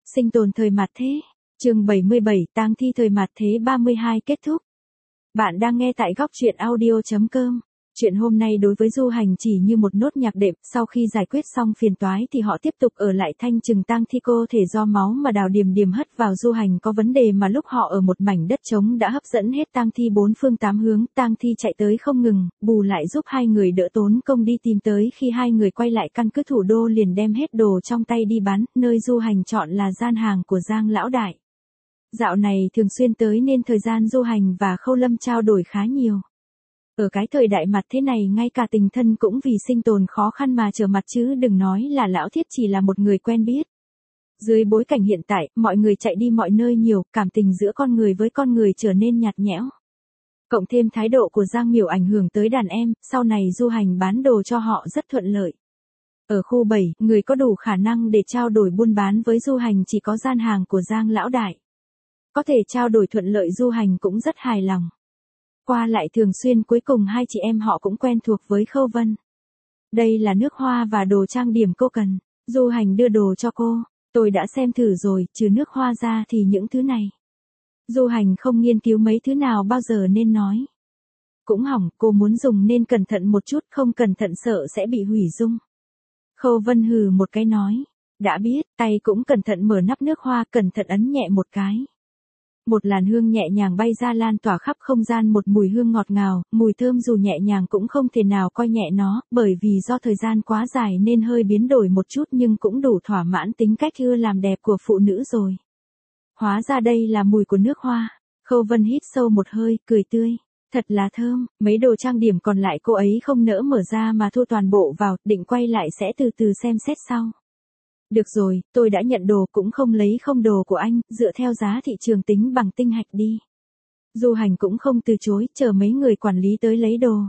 Sinh tồn thời mạt thế. Chương 77, tang thi thời mạt thế 32 kết thúc. Bạn đang nghe tại góc truyện audio.com. Chuyện hôm nay đối với Du Hành chỉ như một nốt nhạc đệm, sau khi giải quyết xong phiền toái thì họ tiếp tục ở lại thanh trừng tang thi cô thể do máu mà Đào Điềm Điềm hất vào Du Hành có vấn đề mà lúc họ ở một mảnh đất trống đã hấp dẫn hết tang thi bốn phương tám hướng, tang thi chạy tới không ngừng, bù lại giúp hai người đỡ tốn công đi tìm tới khi hai người quay lại căn cứ thủ đô liền đem hết đồ trong tay đi bán, nơi Du Hành chọn là gian hàng của Giang lão đại. Dạo này thường xuyên tới nên thời gian Du Hành và Khâu Lâm trao đổi khá nhiều. Ở cái thời đại mặt thế này ngay cả tình thân cũng vì sinh tồn khó khăn mà trở mặt chứ đừng nói là lão thiết chỉ là một người quen biết. Dưới bối cảnh hiện tại, mọi người chạy đi mọi nơi nhiều, cảm tình giữa con người với con người trở nên nhạt nhẽo. Cộng thêm thái độ của Giang Miểu ảnh hưởng tới đàn em, sau này Du Hành bán đồ cho họ rất thuận lợi. Ở khu 7, người có đủ khả năng để trao đổi buôn bán với Du Hành chỉ có gian hàng của Giang lão đại. Có thể trao đổi thuận lợi Du Hành cũng rất hài lòng. Qua lại thường xuyên cuối cùng hai chị em họ cũng quen thuộc với Khâu Vân. Đây là nước hoa và đồ trang điểm cô cần. Du Hành đưa đồ cho cô. Tôi đã xem thử rồi, trừ nước hoa ra thì những thứ này. Du Hành không nghiên cứu mấy thứ nào bao giờ nên nói. Cũng hỏng, cô muốn dùng nên cẩn thận một chút, không cẩn thận sợ sẽ bị hủy dung. Khâu Vân hừ một cái nói. Đã biết, tay cũng cẩn thận mở nắp nước hoa, cẩn thận ấn nhẹ một cái. Một làn hương nhẹ nhàng bay ra lan tỏa khắp không gian, một mùi hương ngọt ngào, mùi thơm dù nhẹ nhàng cũng không thể nào coi nhẹ nó, bởi vì do thời gian quá dài nên hơi biến đổi một chút nhưng cũng đủ thỏa mãn tính cách ưa làm đẹp của phụ nữ rồi. Hóa ra đây là mùi của nước hoa. Khâu Vân hít sâu một hơi, cười tươi. Thật là thơm, mấy đồ trang điểm còn lại cô ấy không nỡ mở ra mà thu toàn bộ vào, định quay lại sẽ từ từ xem xét sau. Được rồi, tôi đã nhận đồ cũng không lấy không đồ của anh, dựa theo giá thị trường tính bằng tinh hạch đi. Du Hành cũng không từ chối, chờ mấy người quản lý tới lấy đồ.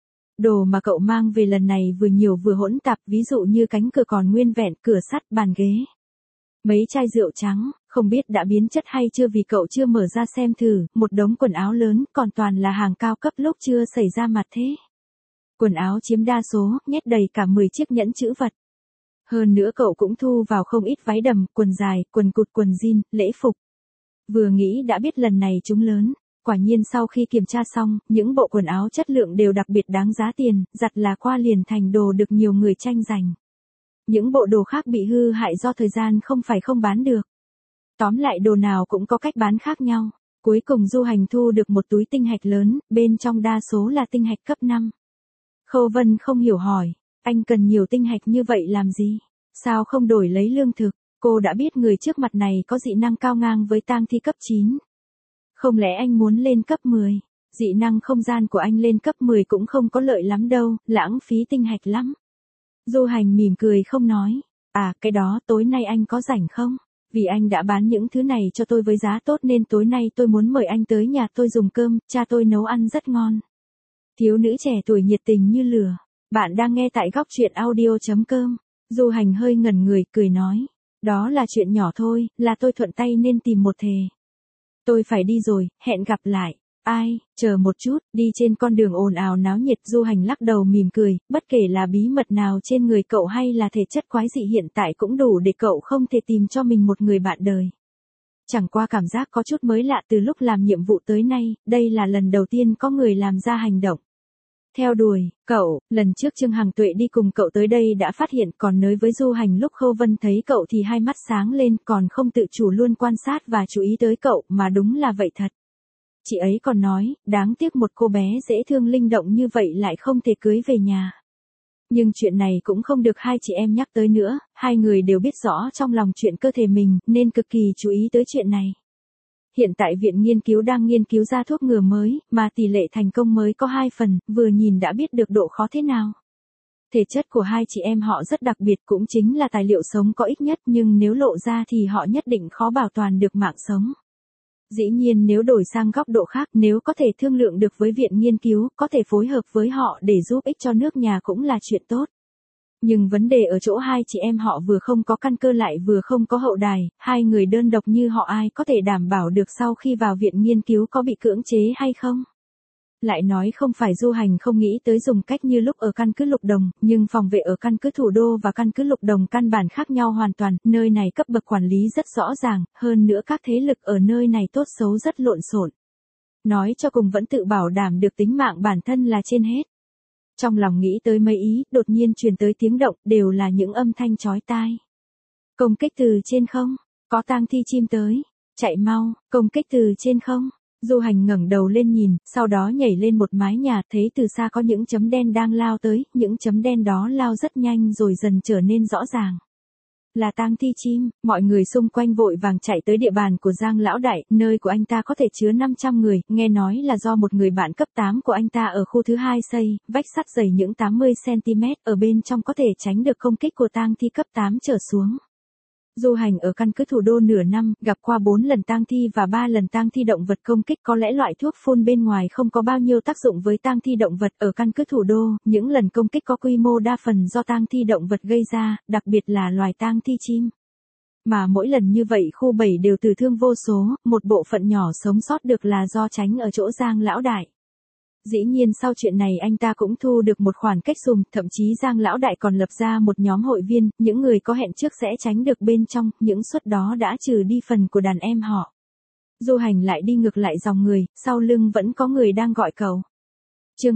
Đồ mà cậu mang về lần này vừa nhiều vừa hỗn tạp, ví dụ như cánh cửa còn nguyên vẹn, cửa sắt, bàn ghế. Mấy chai rượu trắng, không biết đã biến chất hay chưa vì cậu chưa mở ra xem thử, một đống quần áo lớn, còn toàn là hàng cao cấp lúc chưa xảy ra mặt thế. Quần áo chiếm đa số, nhét đầy cả 10 chiếc nhẫn chữ vật. Hơn nữa cậu cũng thu vào không ít váy đầm, quần dài, quần cụt, quần jean, lễ phục. Vừa nghĩ đã biết lần này chúng lớn. Quả nhiên sau khi kiểm tra xong, những bộ quần áo chất lượng đều đặc biệt đáng giá tiền, giặt là qua liền thành đồ được nhiều người tranh giành. Những bộ đồ khác bị hư hại do thời gian không phải không bán được. Tóm lại đồ nào cũng có cách bán khác nhau. Cuối cùng Du Hành thu được một túi tinh hạch lớn, bên trong đa số là tinh hạch cấp 5. Khâu Vân không hiểu hỏi. Anh cần nhiều tinh hạch như vậy làm gì? Sao không đổi lấy lương thực? Cô đã biết người trước mặt này có dị năng cao ngang với tang thi cấp 9. Không lẽ anh muốn lên cấp 10? Dị năng không gian của anh lên cấp 10 cũng không có lợi lắm đâu, lãng phí tinh hạch lắm. Du Hành mỉm cười không nói. À, cái đó tối nay anh có rảnh không? Vì anh đã bán những thứ này cho tôi với giá tốt nên tối nay tôi muốn mời anh tới nhà tôi dùng cơm, cha tôi nấu ăn rất ngon. Thiếu nữ trẻ tuổi nhiệt tình như lửa. Bạn đang nghe tại góc truyện audio.com. Du Hành hơi ngẩn người, cười nói. Đó là chuyện nhỏ thôi, là tôi thuận tay nên tìm một thề. Tôi phải đi rồi, hẹn gặp lại. Ai, chờ một chút, đi trên con đường ồn ào náo nhiệt. Du Hành lắc đầu mỉm cười, bất kể là bí mật nào trên người cậu hay là thể chất quái dị hiện tại cũng đủ để cậu không thể tìm cho mình một người bạn đời. Chẳng qua cảm giác có chút mới lạ từ lúc làm nhiệm vụ tới nay, đây là lần đầu tiên có người làm ra hành động theo đuổi cậu. Lần trước Trương Hằng Tuệ đi cùng cậu tới đây đã phát hiện, còn nói với Du Hành lúc Khâu Vân thấy cậu thì hai mắt sáng lên, còn không tự chủ luôn quan sát và chú ý tới cậu, mà đúng là vậy thật. Chị ấy còn nói, đáng tiếc một cô bé dễ thương linh động như vậy lại không thể cưới về nhà. Nhưng chuyện này cũng không được hai chị em nhắc tới nữa, hai người đều biết rõ trong lòng chuyện cơ thể mình, nên cực kỳ chú ý tới chuyện này. Hiện tại viện nghiên cứu đang nghiên cứu ra thuốc ngừa mới, mà tỷ lệ thành công mới có 2 phần, vừa nhìn đã biết được độ khó thế nào. Thể chất của hai chị em họ rất đặc biệt, cũng chính là tài liệu sống có ích nhất, nhưng nếu lộ ra thì họ nhất định khó bảo toàn được mạng sống. Dĩ nhiên nếu đổi sang góc độ khác, nếu có thể thương lượng được với viện nghiên cứu, có thể phối hợp với họ để giúp ích cho nước nhà cũng là chuyện tốt. Nhưng vấn đề ở chỗ hai chị em họ vừa không có căn cơ lại vừa không có hậu đài, hai người đơn độc như họ ai có thể đảm bảo được sau khi vào viện nghiên cứu có bị cưỡng chế hay không? Lại nói không phải Du Hành không nghĩ tới dùng cách như lúc ở căn cứ Lục Đồng, nhưng phòng vệ ở căn cứ Thủ đô và căn cứ Lục Đồng căn bản khác nhau hoàn toàn, nơi này cấp bậc quản lý rất rõ ràng, hơn nữa các thế lực ở nơi này tốt xấu rất lộn xộn. Nói cho cùng vẫn tự bảo đảm được tính mạng bản thân là trên hết. Trong lòng nghĩ tới mấy ý, đột nhiên truyền tới tiếng động, đều là những âm thanh chói tai. Công kích từ trên không, có tang thi chim tới, chạy mau, công kích từ trên không. Du Hành ngẩng đầu lên nhìn, sau đó nhảy lên một mái nhà, thấy từ xa có những chấm đen đang lao tới, những chấm đen đó lao rất nhanh rồi dần trở nên rõ ràng. Là tang thi chim, mọi người xung quanh vội vàng chạy tới địa bàn của Giang Lão Đại, nơi của anh ta có thể chứa 500 người, nghe nói là do một người bạn cấp 8 của anh ta ở khu thứ 2 xây, vách sắt dày những 80cm, ở bên trong có thể tránh được công kích của tang thi cấp 8 trở xuống. Du Hành ở căn cứ Thủ đô nửa năm, gặp qua 4 lần tang thi và 3 lần tang thi động vật công kích, có lẽ loại thuốc phun bên ngoài không có bao nhiêu tác dụng với tang thi động vật ở căn cứ Thủ đô, những lần công kích có quy mô đa phần do tang thi động vật gây ra, đặc biệt là loài tang thi chim. Mà mỗi lần như vậy khu 7 đều tử thương vô số, một bộ phận nhỏ sống sót được là do tránh ở chỗ Giang Lão Đại. Dĩ nhiên sau chuyện này anh ta cũng thu được một khoản cách xùm, thậm chí Giang Lão Đại còn lập ra một nhóm hội viên, những người có hẹn trước sẽ tránh được bên trong, những suất đó đã trừ đi phần của đàn em họ. Du Hành lại đi ngược lại dòng người, sau lưng vẫn có người đang gọi cậu. Trương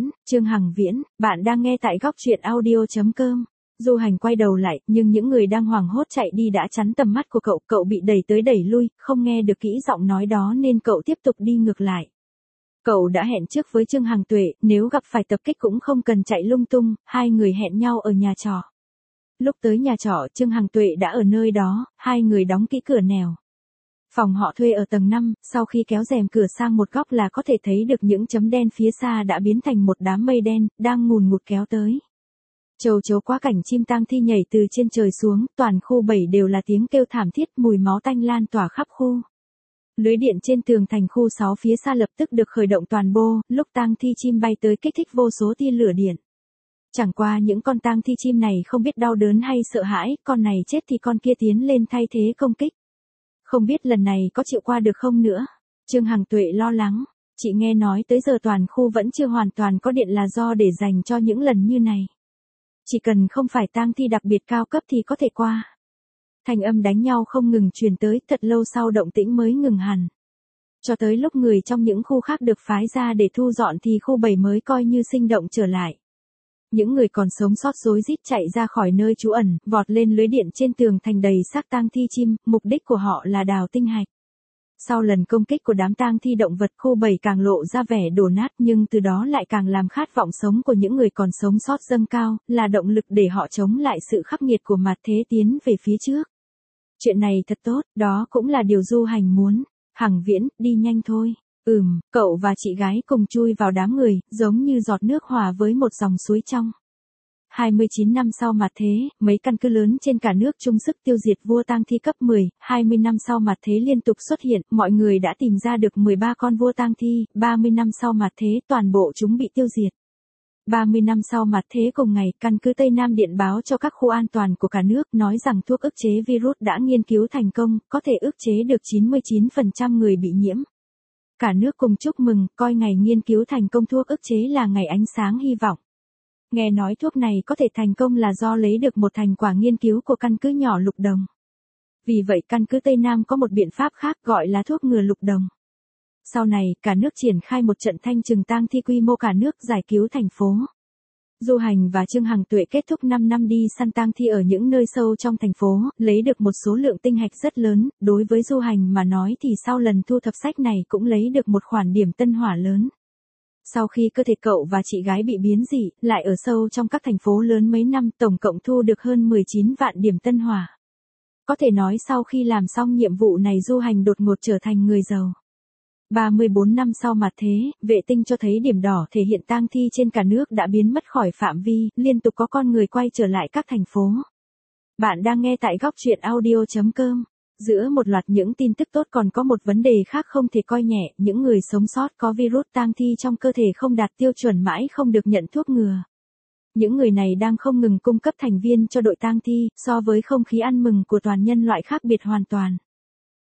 Hằng Viễn, bạn đang nghe tại góc truyện audio.com. Du Hành quay đầu lại, nhưng những người đang hoảng hốt chạy đi đã chắn tầm mắt của cậu bị đẩy tới đẩy lui, không nghe được kỹ giọng nói đó nên cậu tiếp tục đi ngược lại. Cậu đã hẹn trước với Trương Hằng Tuệ, nếu gặp phải tập kích cũng không cần chạy lung tung, hai người hẹn nhau ở nhà trọ. Lúc tới nhà trọ, Trương Hằng Tuệ đã ở nơi đó, hai người đóng kỹ cửa nẻo. Phòng họ thuê ở tầng 5, sau khi kéo rèm cửa sang một góc là có thể thấy được những chấm đen phía xa đã biến thành một đám mây đen, đang ngùn ngụt kéo tới. Chầu chấu quá cảnh chim tang thi nhảy từ trên trời xuống, toàn khu 7 đều là tiếng kêu thảm thiết, mùi máu tanh lan tỏa khắp khu. Lưới điện trên tường thành khu 6 phía xa lập tức được khởi động toàn bộ, lúc tang thi chim bay tới kích thích vô số tia lửa điện. Chẳng qua những con tang thi chim này không biết đau đớn hay sợ hãi, con này chết thì con kia tiến lên thay thế công kích. Không biết lần này có chịu qua được không nữa. Trương Hằng Tuệ lo lắng, chị nghe nói tới giờ toàn khu vẫn chưa hoàn toàn có điện là do để dành cho những lần như này. Chỉ cần không phải tang thi đặc biệt cao cấp thì có thể qua. Thanh âm đánh nhau không ngừng truyền tới, thật lâu sau động tĩnh mới ngừng hẳn. Cho tới lúc người trong những khu khác được phái ra để thu dọn thì khu 7 mới coi như sinh động trở lại. Những người còn sống sót rối rít chạy ra khỏi nơi trú ẩn, vọt lên lưới điện trên tường thành đầy xác tang thi chim, mục đích của họ là đào tinh hạch. Sau lần công kích của đám tang thi động vật, khu 7 càng lộ ra vẻ đổ nát, nhưng từ đó lại càng làm khát vọng sống của những người còn sống sót dâng cao, là động lực để họ chống lại sự khắc nghiệt của mặt thế tiến về phía trước. Chuyện này thật tốt, đó cũng là điều Du Hành muốn. Hằng Viễn, đi nhanh thôi. Cậu và chị gái cùng chui vào đám người, giống như giọt nước hòa với một dòng suối trong. 29 năm sau mặt thế, mấy căn cứ lớn trên cả nước chung sức tiêu diệt vua tang thi cấp 10, 20 năm sau mặt thế liên tục xuất hiện, mọi người đã tìm ra được 13 con vua tang thi, 30 năm sau mặt thế toàn bộ chúng bị tiêu diệt. 30 năm sau mặt thế cùng ngày, căn cứ Tây Nam điện báo cho các khu an toàn của cả nước, nói rằng thuốc ức chế virus đã nghiên cứu thành công, có thể ức chế được 99% người bị nhiễm. Cả nước cùng chúc mừng, coi ngày nghiên cứu thành công thuốc ức chế là ngày ánh sáng hy vọng. Nghe nói thuốc này có thể thành công là do lấy được một thành quả nghiên cứu của căn cứ nhỏ Lục Đồng. Vì vậy căn cứ Tây Nam có một biện pháp khác gọi là thuốc ngừa Lục Đồng. Sau này, cả nước triển khai một trận thanh trừng tang thi quy mô cả nước giải cứu thành phố. Du Hành và Trương Hằng Tuệ kết thúc 5 năm đi săn tang thi ở những nơi sâu trong thành phố, lấy được một số lượng tinh hạch rất lớn, đối với Du Hành mà nói thì sau lần thu thập sách này cũng lấy được một khoản điểm tân hỏa lớn. Sau khi cơ thể cậu và chị gái bị biến dị, lại ở sâu trong các thành phố lớn mấy năm, tổng cộng thu được hơn 19 vạn điểm tân hỏa. Có thể nói sau khi làm xong nhiệm vụ này Du Hành đột ngột trở thành người giàu. 34 năm sau mặt thế, vệ tinh cho thấy điểm đỏ thể hiện tang thi trên cả nước đã biến mất khỏi phạm vi, liên tục có con người quay trở lại các thành phố. Bạn đang nghe tại góc truyện audio.com. Giữa một loạt những tin tức tốt còn có một vấn đề khác không thể coi nhẹ, những người sống sót có virus tang thi trong cơ thể không đạt tiêu chuẩn mãi không được nhận thuốc ngừa. Những người này đang không ngừng cung cấp thành viên cho đội tang thi, so với không khí ăn mừng của toàn nhân loại khác biệt hoàn toàn.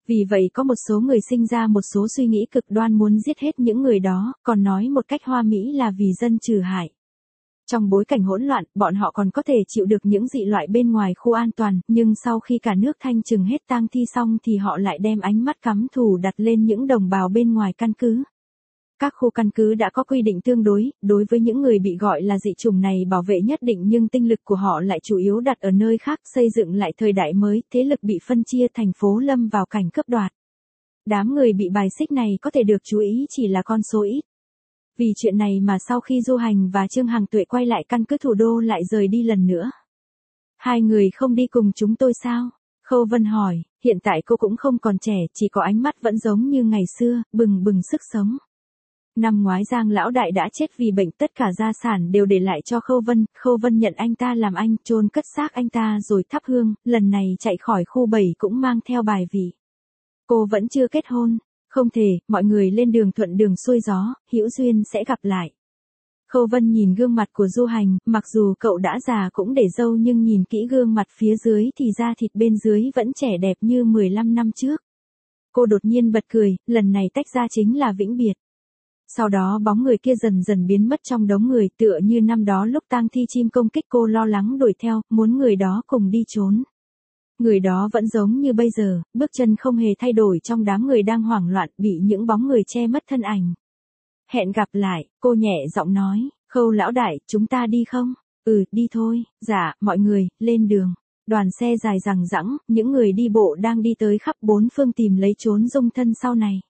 Vì vậy có một số người sinh ra một số suy nghĩ cực đoan muốn giết hết những người đó, còn nói một cách hoa mỹ là vì dân trừ hại. Trong bối cảnh hỗn loạn, bọn họ còn có thể chịu được những dị loại bên ngoài khu an toàn, nhưng sau khi cả nước thanh trừng hết tang thi xong thì họ lại đem ánh mắt cắm thù đặt lên những đồng bào bên ngoài căn cứ. Các khu căn cứ đã có quy định tương đối với những người bị gọi là dị chủng này bảo vệ nhất định, nhưng tinh lực của họ lại chủ yếu đặt ở nơi khác, xây dựng lại thời đại mới, thế lực bị phân chia, thành phố lâm vào cảnh cướp đoạt. Đám người bị bài xích này có thể được chú ý chỉ là con số ít. Vì chuyện này mà sau khi Du Hành và Trương Hằng Tuệ quay lại căn cứ thủ đô lại rời đi lần nữa. Hai người không đi cùng chúng tôi sao? Khâu Vân hỏi, hiện tại cô cũng không còn trẻ, chỉ có ánh mắt vẫn giống như ngày xưa, bừng bừng sức sống. Năm ngoái Giang lão đại đã chết vì bệnh, tất cả gia sản đều để lại cho Khâu Vân nhận anh ta làm anh, chôn cất xác anh ta rồi thắp hương, lần này chạy khỏi khu 7 cũng mang theo bài vị. Cô vẫn chưa kết hôn, không thể, mọi người lên đường thuận đường xuôi gió, hữu duyên sẽ gặp lại. Khâu Vân nhìn gương mặt của Du Hành, mặc dù cậu đã già cũng để râu nhưng nhìn kỹ gương mặt phía dưới thì da thịt bên dưới vẫn trẻ đẹp như 15 năm trước. Cô đột nhiên bật cười, lần này tách ra chính là vĩnh biệt. Sau đó bóng người kia dần dần biến mất trong đống người, tựa như năm đó lúc tang thi chim công kích, cô lo lắng đuổi theo, muốn người đó cùng đi trốn. Người đó vẫn giống như bây giờ, bước chân không hề thay đổi trong đám người đang hoảng loạn, bị những bóng người che mất thân ảnh. Hẹn gặp lại, cô nhẹ giọng nói, Khâu lão đại, chúng ta đi không? Ừ, đi thôi. Dạ, mọi người, lên đường. Đoàn xe dài dằng dẵng, những người đi bộ đang đi tới khắp bốn phương tìm lấy chốn dung thân sau này.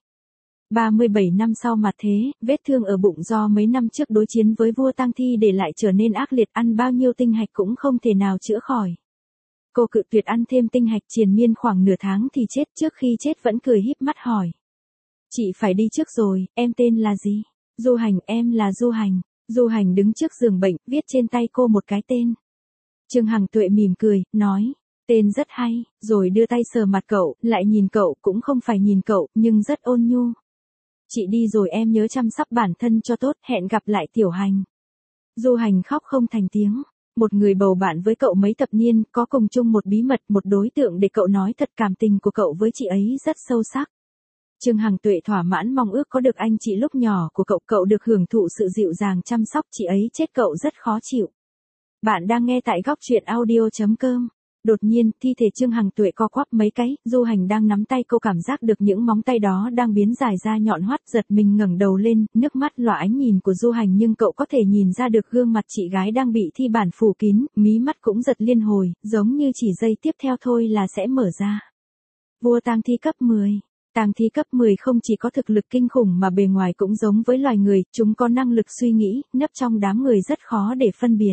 37 năm sau mà thế, vết thương ở bụng do mấy năm trước đối chiến với vua tang thi để lại trở nên ác liệt, ăn bao nhiêu tinh hạch cũng không thể nào chữa khỏi. Cô cự tuyệt ăn thêm tinh hạch, triền miên khoảng nửa tháng thì chết, trước khi chết vẫn cười híp mắt hỏi. Chị phải đi trước rồi, em tên là gì? Du Hành, em là Du Hành. Du Hành đứng trước giường bệnh, viết trên tay cô một cái tên. Trương Hằng Tuệ mỉm cười, nói, tên rất hay, rồi đưa tay sờ mặt cậu, lại nhìn cậu, cũng không phải nhìn cậu, nhưng rất ôn nhu. Chị đi rồi, em nhớ chăm sóc bản thân cho tốt, hẹn gặp lại Tiểu Hành. Du Hành khóc không thành tiếng. Một người bầu bạn với cậu mấy thập niên, có cùng chung một bí mật, một đối tượng để cậu nói thật, cảm tình của cậu với chị ấy rất sâu sắc. Trương Hằng Tuệ thỏa mãn mong ước có được anh chị lúc nhỏ của cậu được hưởng thụ sự dịu dàng chăm sóc, chị ấy chết cậu rất khó chịu. Bạn đang nghe tại góc truyện audio.com. Đột nhiên, thi thể Trương Hằng Tuệ co quắp mấy cái, Du Hành đang nắm tay cô cảm giác được những móng tay đó đang biến dài ra nhọn hoắt, giật mình ngẩng đầu lên, nước mắt lòa ánh nhìn của Du Hành, nhưng cậu có thể nhìn ra được gương mặt chị gái đang bị thi bản phủ kín, mí mắt cũng giật liên hồi, giống như chỉ giây tiếp theo thôi là sẽ mở ra. Vua tang thi cấp 10. Tang thi cấp 10 không chỉ có thực lực kinh khủng mà bề ngoài cũng giống với loài người, chúng có năng lực suy nghĩ, nấp trong đám người rất khó để phân biệt.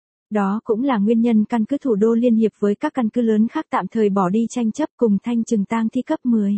Đó cũng là nguyên nhân căn cứ thủ đô liên hiệp với các căn cứ lớn khác tạm thời bỏ đi tranh chấp cùng thanh trừng tang thi cấp 10.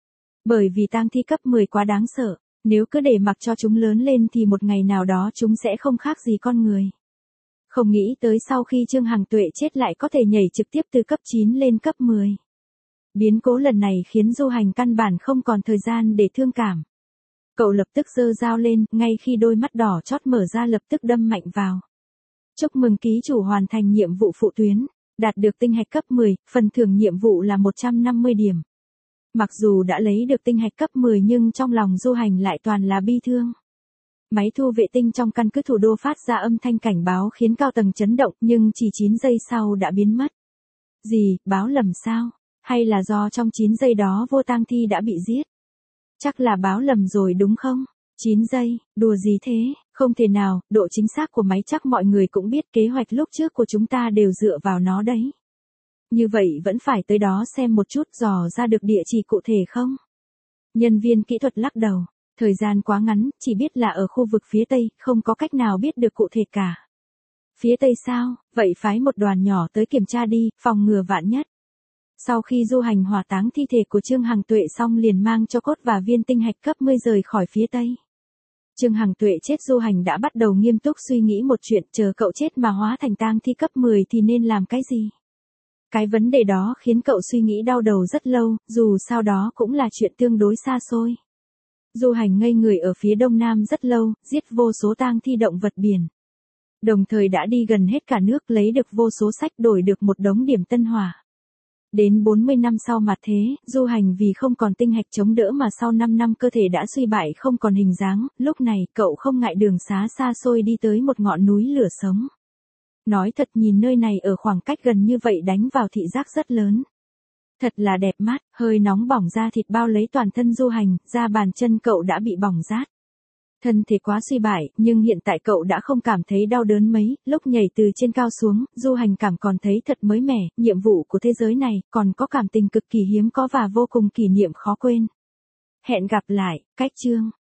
Bởi vì tang thi cấp 10 quá đáng sợ, nếu cứ để mặc cho chúng lớn lên thì một ngày nào đó chúng sẽ không khác gì con người. Không nghĩ tới sau khi Trương Hằng Tuệ chết lại có thể nhảy trực tiếp từ cấp 9 lên cấp 10. Biến cố lần này khiến Du Hành căn bản không còn thời gian để thương cảm. Cậu lập tức giơ dao lên, ngay khi đôi mắt đỏ chót mở ra lập tức đâm mạnh vào. Chúc mừng ký chủ hoàn thành nhiệm vụ phụ tuyến, đạt được tinh hạch cấp 10, phần thưởng nhiệm vụ là 150 điểm. Mặc dù đã lấy được tinh hạch cấp 10 nhưng trong lòng Du Hành lại toàn là bi thương. Máy thu vệ tinh trong căn cứ thủ đô phát ra âm thanh cảnh báo khiến cao tầng chấn động, nhưng chỉ 9 giây sau đã biến mất. Gì, báo lầm sao? Hay là do trong 9 giây đó vô tang thi đã bị giết? Chắc là báo lầm rồi đúng không? 9 giây, đùa gì thế, không thể nào, độ chính xác của máy chắc mọi người cũng biết, kế hoạch lúc trước của chúng ta đều dựa vào nó đấy. Như vậy vẫn phải tới đó xem một chút, dò ra được địa chỉ cụ thể không? Nhân viên kỹ thuật lắc đầu, thời gian quá ngắn, chỉ biết là ở khu vực phía Tây, không có cách nào biết được cụ thể cả. Phía Tây sao, vậy phái một đoàn nhỏ tới kiểm tra đi, phòng ngừa vạn nhất. Sau khi Du Hành hỏa táng thi thể của Trương Hằng Tuệ xong liền mang cho cốt và viên tinh hạch cấp 10 rời khỏi phía Tây. Trương Hằng Tuệ chết, Du Hành đã bắt đầu nghiêm túc suy nghĩ một chuyện, chờ cậu chết mà hóa thành tang thi cấp 10 thì nên làm cái gì? Cái vấn đề đó khiến cậu suy nghĩ đau đầu rất lâu, dù sao đó cũng là chuyện tương đối xa xôi. Du Hành ngây người ở phía đông nam rất lâu, giết vô số tang thi động vật biển. Đồng thời đã đi gần hết cả nước, lấy được vô số sách, đổi được một đống điểm tân hỏa. Đến 40 năm sau mặt thế, Du Hành vì không còn tinh hạch chống đỡ mà sau 5 năm cơ thể đã suy bại không còn hình dáng, lúc này cậu không ngại đường xá xa xôi đi tới một ngọn núi lửa sống. Nói thật nhìn nơi này ở khoảng cách gần như vậy đánh vào thị giác rất lớn. Thật là đẹp mắt, hơi nóng bỏng da thịt bao lấy toàn thân Du Hành, da bàn chân cậu đã bị bỏng rát. Thân thể quá suy bại, nhưng hiện tại cậu đã không cảm thấy đau đớn mấy, lúc nhảy từ trên cao xuống, Du Hành cảm còn thấy thật mới mẻ, nhiệm vụ của thế giới này, còn có cảm tình cực kỳ hiếm có và vô cùng kỷ niệm khó quên. Hẹn gặp lại, cách chương.